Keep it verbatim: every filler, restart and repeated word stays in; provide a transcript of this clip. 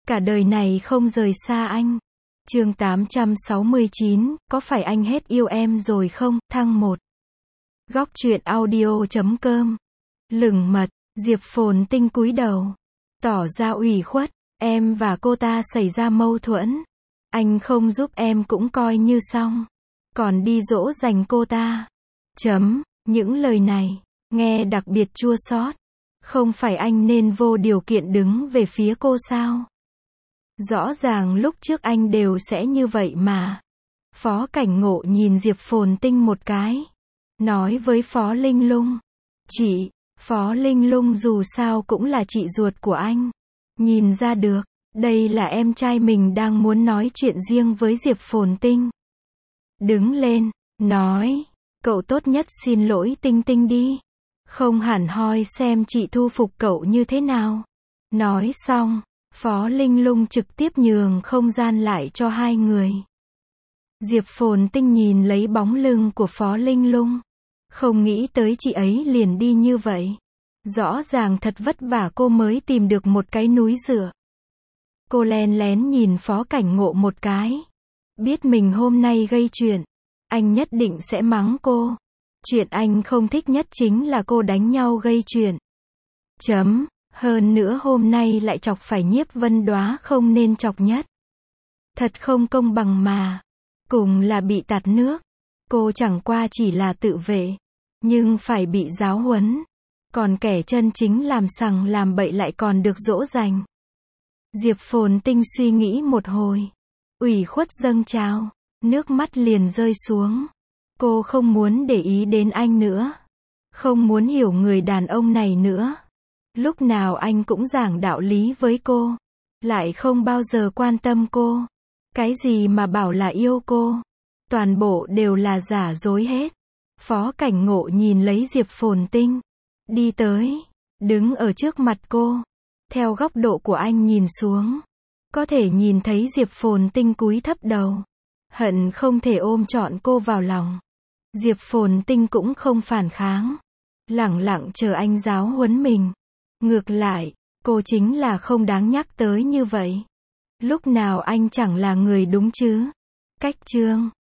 Cả đời này không rời xa anh. Chương tám trăm sáu mươi chín, có phải anh hết yêu em rồi không? Thăng một. Góc truyện audio chấm com. Lửng mật, Diệp Phồn Tinh cúi đầu, tỏ ra ủy khuất, em và cô ta xảy ra mâu thuẫn. Anh không giúp em cũng coi như xong. Còn đi dỗ dành cô ta. Chấm, những lời này, nghe đặc biệt chua xót. Không phải anh nên vô điều kiện đứng về phía cô sao? Rõ ràng lúc trước anh đều sẽ như vậy mà. Phó Cảnh Ngộ nhìn Diệp Phồn Tinh một cái. Nói với Phó Linh Lung. Chị, Phó Linh Lung dù sao cũng là chị ruột của anh. Nhìn ra được, đây là em trai mình đang muốn nói chuyện riêng với Diệp Phồn Tinh. Đứng lên, nói, cậu tốt nhất xin lỗi Tinh Tinh đi. Không hẳn hoi xem chị thu phục cậu như thế nào. Nói xong, Phó Linh Lung trực tiếp nhường không gian lại cho hai người. Diệp Phồn Tinh nhìn lấy bóng lưng của Phó Linh Lung. Không nghĩ tới chị ấy liền đi như vậy. Rõ ràng thật vất vả cô mới tìm được một cái núi dựa. Cô len lén nhìn Phó Cảnh Ngộ một cái. Biết mình hôm nay gây chuyện, anh nhất định sẽ mắng cô. Chuyện anh không thích nhất chính là cô đánh nhau gây chuyện. Chấm, hơn nữa hôm nay lại chọc phải Nhiếp Vân Đóa không nên chọc nhất. Thật không công bằng mà. Cùng là bị tạt nước. Cô chẳng qua chỉ là tự vệ. Nhưng phải bị giáo huấn. Còn kẻ chân chính làm sằng làm bậy lại còn được dỗ dành. Diệp Phồn Tinh suy nghĩ một hồi. Ủy khuất dâng trào. Nước mắt liền rơi xuống. Cô không muốn để ý đến anh nữa. Không muốn hiểu người đàn ông này nữa. Lúc nào anh cũng giảng đạo lý với cô. Lại không bao giờ quan tâm cô. Cái gì mà bảo là yêu cô. Toàn bộ đều là giả dối hết. Phó Cảnh Ngộ nhìn lấy Diệp Phồn Tinh. Đi tới. Đứng ở trước mặt cô. Theo góc độ của anh nhìn xuống. Có thể nhìn thấy Diệp Phồn Tinh cúi thấp đầu. Hận không thể ôm trọn cô vào lòng. Diệp Phồn Tinh cũng không phản kháng. Lẳng lặng chờ anh giáo huấn mình. Ngược lại, cô chính là không đáng nhắc tới như vậy. Lúc nào anh chẳng là người đúng chứ. Cách chương